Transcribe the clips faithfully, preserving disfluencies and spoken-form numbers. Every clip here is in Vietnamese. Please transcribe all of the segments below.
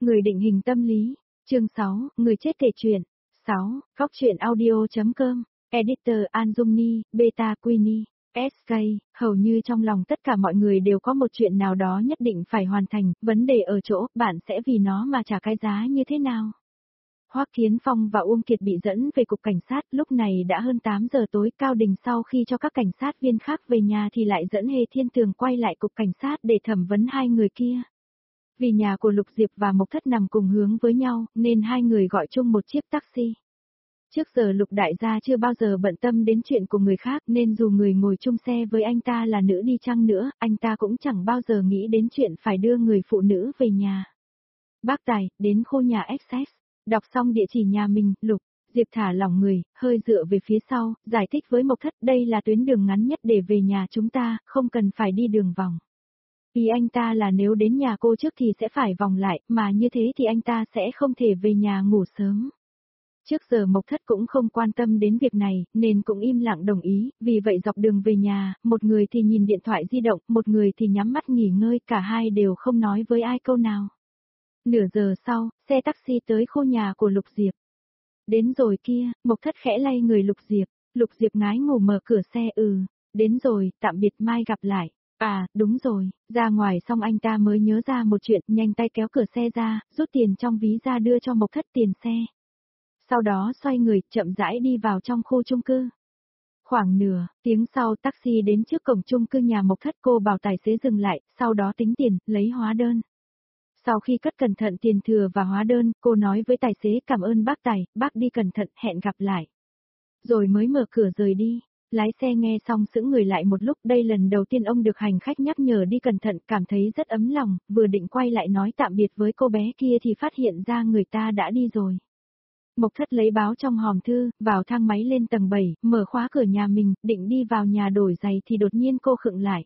Người định hình tâm lý. Chương sáu, người chết kể chuyện. sáu. Góc truyện audio.com. Editor Anjumni, Beta Queenie, ét ca. Hầu như trong lòng tất cả mọi người đều có một chuyện nào đó nhất định phải hoàn thành, vấn đề ở chỗ bạn sẽ vì nó mà trả cái giá như thế nào. Hoắc Kiến Phong và Uông Kiệt bị dẫn về cục cảnh sát, lúc này đã hơn tám giờ tối. Cao Đình sau khi cho các cảnh sát viên khác về nhà thì lại dẫn Hề Thiên Tường quay lại cục cảnh sát để thẩm vấn hai người kia. Vì nhà của Lục Diệp và Mộc Thất nằm cùng hướng với nhau, nên hai người gọi chung một chiếc taxi. Trước giờ Lục đại gia chưa bao giờ bận tâm đến chuyện của người khác, nên dù người ngồi chung xe với anh ta là nữ đi chăng nữa, anh ta cũng chẳng bao giờ nghĩ đến chuyện phải đưa người phụ nữ về nhà. Bác Tài, đến khu nhà ích ét. Đọc xong địa chỉ nhà mình, Lục Diệp thả lỏng người, hơi dựa về phía sau, giải thích với Mộc Thất đây là tuyến đường ngắn nhất để về nhà chúng ta, không cần phải đi đường vòng. Ý anh ta là nếu đến nhà cô trước thì sẽ phải vòng lại, mà như thế thì anh ta sẽ không thể về nhà ngủ sớm. Trước giờ Mộc Thất cũng không quan tâm đến việc này, nên cũng im lặng đồng ý, vì vậy dọc đường về nhà, một người thì nhìn điện thoại di động, một người thì nhắm mắt nghỉ ngơi, cả hai đều không nói với ai câu nào. Nửa giờ sau, xe taxi tới khu nhà của Lục Diệp. Đến rồi kia, Mộc Thất khẽ lay người Lục Diệp, Lục Diệp ngái ngủ mở cửa xe ừ, đến rồi, tạm biệt mai gặp lại. À, đúng rồi, ra ngoài xong anh ta mới nhớ ra một chuyện, nhanh tay kéo cửa xe ra, rút tiền trong ví ra đưa cho Mộc Thất tiền xe. Sau đó xoay người, chậm rãi đi vào trong khu chung cư. Khoảng nửa tiếng sau taxi đến trước cổng chung cư nhà Mộc Thất, cô bảo tài xế dừng lại, sau đó tính tiền, lấy hóa đơn. Sau khi cất cẩn thận tiền thừa và hóa đơn, cô nói với tài xế cảm ơn bác Tài, bác đi cẩn thận, hẹn gặp lại. Rồi mới mở cửa rời đi. Lái xe nghe xong sững người lại một lúc, đây lần đầu tiên ông được hành khách nhắc nhở đi cẩn thận, cảm thấy rất ấm lòng, vừa định quay lại nói tạm biệt với cô bé kia thì phát hiện ra người ta đã đi rồi. Mộc Thất lấy báo trong hòm thư, vào thang máy lên tầng bảy, mở khóa cửa nhà mình, định đi vào nhà đổi giày thì đột nhiên cô khựng lại.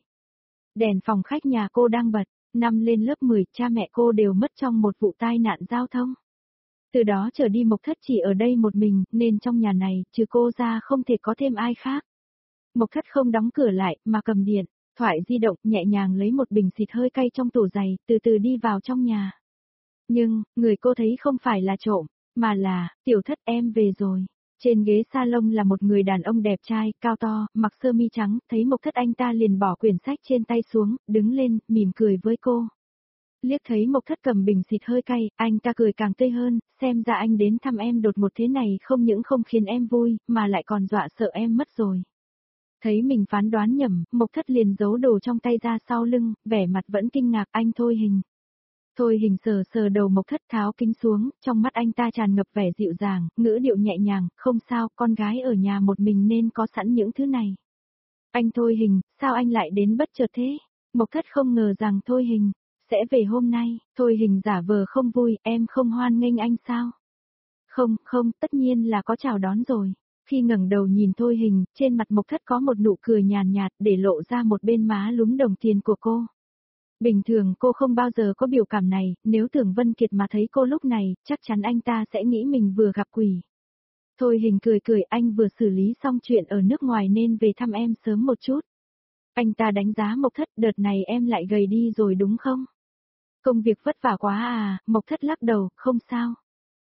Đèn phòng khách nhà cô đang bật, năm lên lớp mười, cha mẹ cô đều mất trong một vụ tai nạn giao thông. Từ đó trở đi Mộc Thất chỉ ở đây một mình, nên trong nhà này, trừ cô ra không thể có thêm ai khác. Mộc Thất không đóng cửa lại, mà cầm điện thoại di động, nhẹ nhàng lấy một bình xịt hơi cay trong tủ giày, từ từ đi vào trong nhà. Nhưng, người cô thấy không phải là trộm, mà là, Tiểu Thất em về rồi. Trên ghế salon là một người đàn ông đẹp trai, cao to, mặc sơ mi trắng, thấy Mộc Thất anh ta liền bỏ quyển sách trên tay xuống, đứng lên, mỉm cười với cô. Liếc thấy Mộc Thất cầm bình xịt hơi cay, anh ta cười càng tươi hơn, xem ra anh đến thăm em đột ngột thế này không những không khiến em vui, mà lại còn dọa sợ em mất rồi. Thấy mình phán đoán nhầm, Mộc Thất liền giấu đồ trong tay ra sau lưng, vẻ mặt vẫn kinh ngạc. Anh Thôi Hình. Thôi Hình sờ sờ đầu Mộc Thất, tháo kính xuống, trong mắt anh ta tràn ngập vẻ dịu dàng, ngữ điệu nhẹ nhàng, không sao, con gái ở nhà một mình nên có sẵn những thứ này. Anh Thôi Hình, sao anh lại đến bất chợt thế? Mộc Thất không ngờ rằng Thôi Hình sẽ về hôm nay. Thôi Hình giả vờ không vui, em không hoan nghênh anh sao? Không, không, tất nhiên là có chào đón rồi. Khi ngẩng đầu nhìn Thôi Hình, trên mặt Mộc Thất có một nụ cười nhàn nhạt, để lộ ra một bên má lúm đồng tiền của cô. Bình thường cô không bao giờ có biểu cảm này, nếu Tưởng Vân Kiệt mà thấy cô lúc này, chắc chắn anh ta sẽ nghĩ mình vừa gặp quỷ. Thôi Hình cười cười, anh vừa xử lý xong chuyện ở nước ngoài nên về thăm em sớm một chút. Anh ta đánh giá Mộc Thất, đợt này em lại gầy đi rồi đúng không? Công việc vất vả quá à? Mộc Thất lắc đầu, không sao.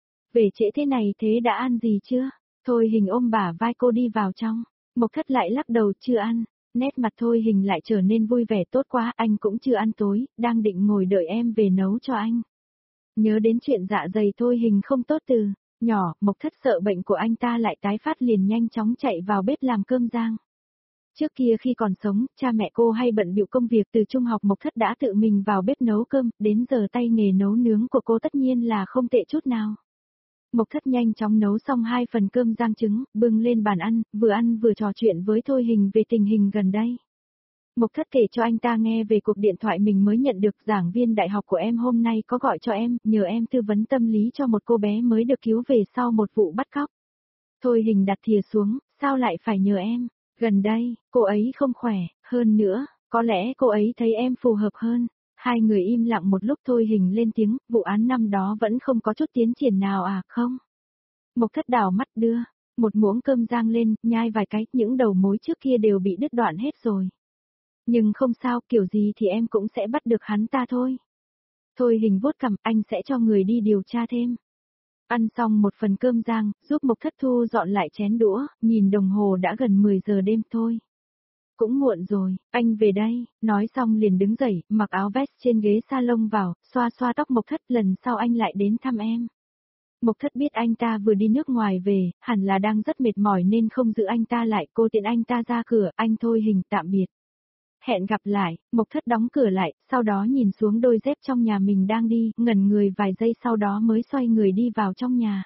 Về trễ thế này thế đã ăn gì chưa? Thôi Hình ôm bả vai cô đi vào trong. Mộc Thất lại lắc đầu, chưa ăn. Nét mặt Thôi Hình lại trở nên vui vẻ, tốt quá, anh cũng chưa ăn tối, đang định ngồi đợi em về nấu cho anh. Nhớ đến chuyện dạ dày Thôi Hình không tốt từ nhỏ, Mộc Thất sợ bệnh của anh ta lại tái phát liền nhanh chóng chạy vào bếp làm cơm rang. Trước kia khi còn sống, cha mẹ cô hay bận bịu công việc, từ trung học Mộc Thất đã tự mình vào bếp nấu cơm, đến giờ tay nghề nấu nướng của cô tất nhiên là không tệ chút nào. Mộc Thất nhanh chóng nấu xong hai phần cơm rang trứng, bưng lên bàn ăn, vừa ăn vừa trò chuyện với Thôi Hình về tình hình gần đây. Mộc Thất kể cho anh ta nghe về cuộc điện thoại mình mới nhận được, giảng viên đại học của em hôm nay có gọi cho em, nhờ em tư vấn tâm lý cho một cô bé mới được cứu về sau một vụ bắt cóc. Thôi Hình đặt thìa xuống, sao lại phải nhờ em? Gần đây, cô ấy không khỏe, hơn nữa, có lẽ cô ấy thấy em phù hợp hơn. Hai người im lặng một lúc, Thôi Hình lên tiếng, vụ án năm đó vẫn không có chút tiến triển nào à, không? Mộc Thất đảo mắt đưa một muỗng cơm rang lên, nhai vài cái, những đầu mối trước kia đều bị đứt đoạn hết rồi. Nhưng không sao, kiểu gì thì em cũng sẽ bắt được hắn ta thôi. Thôi Hình vuốt cằm, anh sẽ cho người đi điều tra thêm. Ăn xong một phần cơm rang, giúp Mộc Thất thu dọn lại chén đũa, nhìn đồng hồ đã gần mười giờ đêm thôi. Cũng muộn rồi, anh về đây, nói xong liền đứng dậy, mặc áo vest trên ghế salon vào, xoa xoa tóc Mộc Thất, lần sau anh lại đến thăm em. Mộc Thất biết anh ta vừa đi nước ngoài về, hẳn là đang rất mệt mỏi nên không giữ anh ta lại, cô tiện anh ta ra cửa, anh Thôi Hình tạm biệt. Hẹn gặp lại, Mộc Thất đóng cửa lại, sau đó nhìn xuống đôi dép trong nhà mình đang đi, ngẩn người vài giây sau đó mới xoay người đi vào trong nhà.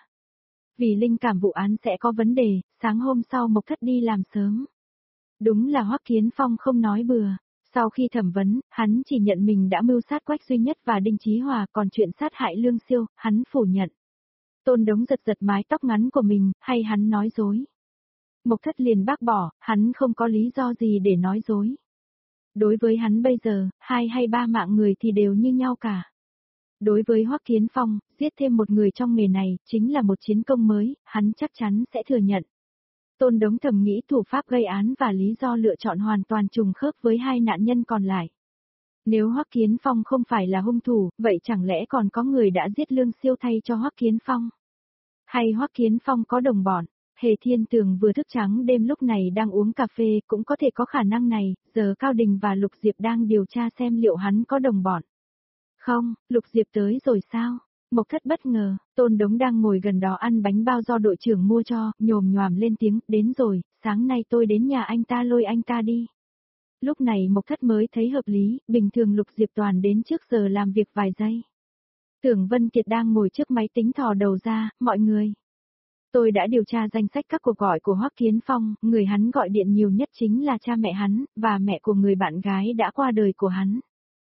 Vì linh cảm vụ án sẽ có vấn đề, sáng hôm sau Mộc Thất đi làm sớm. Đúng là Hoắc Kiến Phong không nói bừa. Sau khi thẩm vấn, hắn chỉ nhận mình đã mưu sát Quách Duy Nhất và Đinh Chí Hòa, còn chuyện sát hại Lương Siêu, hắn phủ nhận. Tôn Đống giật giật mái tóc ngắn của mình, hay hắn nói dối. Mộc Thất liền bác bỏ, hắn không có lý do gì để nói dối. Đối với hắn bây giờ, hai hay ba mạng người thì đều như nhau cả. Đối với Hoắc Kiến Phong, giết thêm một người trong nghề này, chính là một chiến công mới, hắn chắc chắn sẽ thừa nhận. Tôn Đống thầm nghĩ thủ pháp gây án và lý do lựa chọn hoàn toàn trùng khớp với hai nạn nhân còn lại. Nếu Hoắc Kiến Phong không phải là hung thủ, vậy chẳng lẽ còn có người đã giết Lương Siêu thay cho Hoắc Kiến Phong? Hay Hoắc Kiến Phong có đồng bọn? Hề Thiên Tường vừa thức trắng đêm lúc này đang uống cà phê, cũng có thể có khả năng này, giờ Cao Đình và Lục Diệp đang điều tra xem liệu hắn có đồng bọn. Không, Lục Diệp tới rồi sao? Mộc Thất bất ngờ, Tôn Đống đang ngồi gần đó ăn bánh bao do đội trưởng mua cho, nhồm nhoàm lên tiếng, đến rồi, sáng nay tôi đến nhà anh ta lôi anh ta đi. Lúc này Mộc Thất mới thấy hợp lý, bình thường Lục Diệp toàn đến trước giờ làm việc vài giây. Tưởng Vân Kiệt đang ngồi trước máy tính thò đầu ra, mọi người. Tôi đã điều tra danh sách các cuộc gọi của Hoắc Kiến Phong, người hắn gọi điện nhiều nhất chính là cha mẹ hắn, và mẹ của người bạn gái đã qua đời của hắn.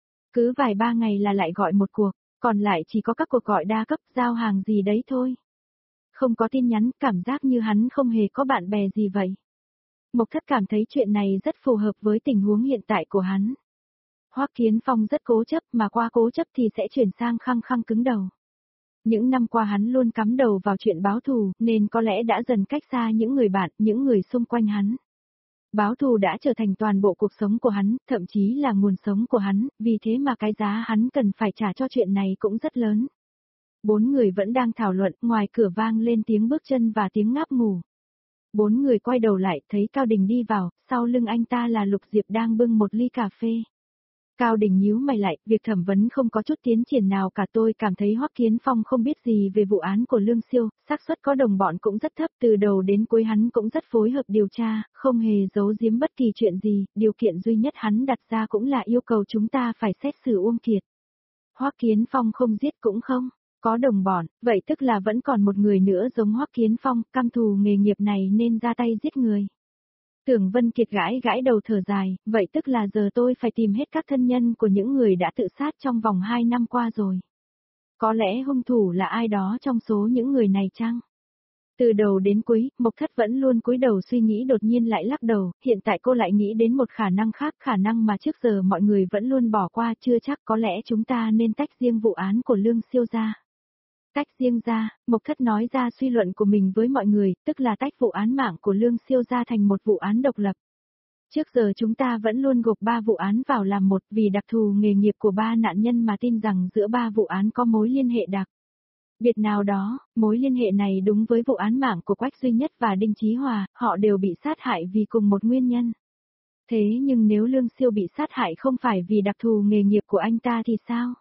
Cứ vài ba ngày là lại gọi một cuộc, còn lại chỉ có các cuộc gọi đa cấp giao hàng gì đấy thôi. Không có tin nhắn, cảm giác như hắn không hề có bạn bè gì vậy. Mộc Thất cảm thấy chuyện này rất phù hợp với tình huống hiện tại của hắn. Hoắc Kiến Phong rất cố chấp, mà qua cố chấp thì sẽ chuyển sang khăng khăng cứng đầu. Những năm qua hắn luôn cắm đầu vào chuyện báo thù, nên có lẽ đã dần cách xa những người bạn, những người xung quanh hắn. Báo thù đã trở thành toàn bộ cuộc sống của hắn, thậm chí là nguồn sống của hắn, vì thế mà cái giá hắn cần phải trả cho chuyện này cũng rất lớn. Bốn người vẫn đang thảo luận, ngoài cửa vang lên tiếng bước chân và tiếng ngáp ngủ. Bốn người quay đầu lại, thấy Cao Đình đi vào, sau lưng anh ta là Lục Diệp đang bưng một ly cà phê. Cao Đình nhíu mày lại, việc thẩm vấn không có chút tiến triển nào cả, tôi cảm thấy Hoắc Kiến Phong không biết gì về vụ án của Lương Siêu, xác suất có đồng bọn cũng rất thấp, từ đầu đến cuối hắn cũng rất phối hợp điều tra, không hề giấu giếm bất kỳ chuyện gì, điều kiện duy nhất hắn đặt ra cũng là yêu cầu chúng ta phải xét xử Uông Kiệt. Hoắc Kiến Phong không giết cũng không có đồng bọn, vậy tức là vẫn còn một người nữa giống Hoắc Kiến Phong, căm thù nghề nghiệp này nên ra tay giết người. Tưởng Vân Kiệt gãi gãi đầu thở dài, vậy tức là giờ tôi phải tìm hết các thân nhân của những người đã tự sát trong vòng hai năm qua rồi. Có lẽ hung thủ là ai đó trong số những người này chăng? Từ đầu đến cuối, Mộc Thất vẫn luôn cúi đầu suy nghĩ, đột nhiên lại lắc đầu, hiện tại cô lại nghĩ đến một khả năng khác, khả năng mà trước giờ mọi người vẫn luôn bỏ qua, chưa chắc, có lẽ chúng ta nên tách riêng vụ án của Lương Siêu ra. Tách riêng ra, Mộc Thất nói ra suy luận của mình với mọi người, tức là tách vụ án mạng của Lương Siêu ra thành một vụ án độc lập. Trước giờ chúng ta vẫn luôn gộp ba vụ án vào làm một, vì đặc thù nghề nghiệp của ba nạn nhân mà tin rằng giữa ba vụ án có mối liên hệ đặc biệt nào đó, mối liên hệ này đúng với vụ án mạng của Quách Duy Nhất và Đinh Chí Hòa, họ đều bị sát hại vì cùng một nguyên nhân. Thế nhưng nếu Lương Siêu bị sát hại không phải vì đặc thù nghề nghiệp của anh ta thì sao?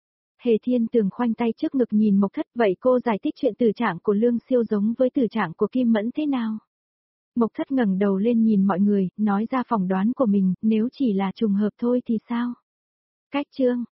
Hề Thiên Tường khoanh tay trước ngực nhìn Mộc Thất, vậy cô giải thích chuyện tử trạng của Lương Siêu giống với tử trạng của Kim Mẫn thế nào? Mộc Thất ngẩng đầu lên nhìn mọi người, nói ra phỏng đoán của mình, nếu chỉ là trùng hợp thôi thì sao? Cách chương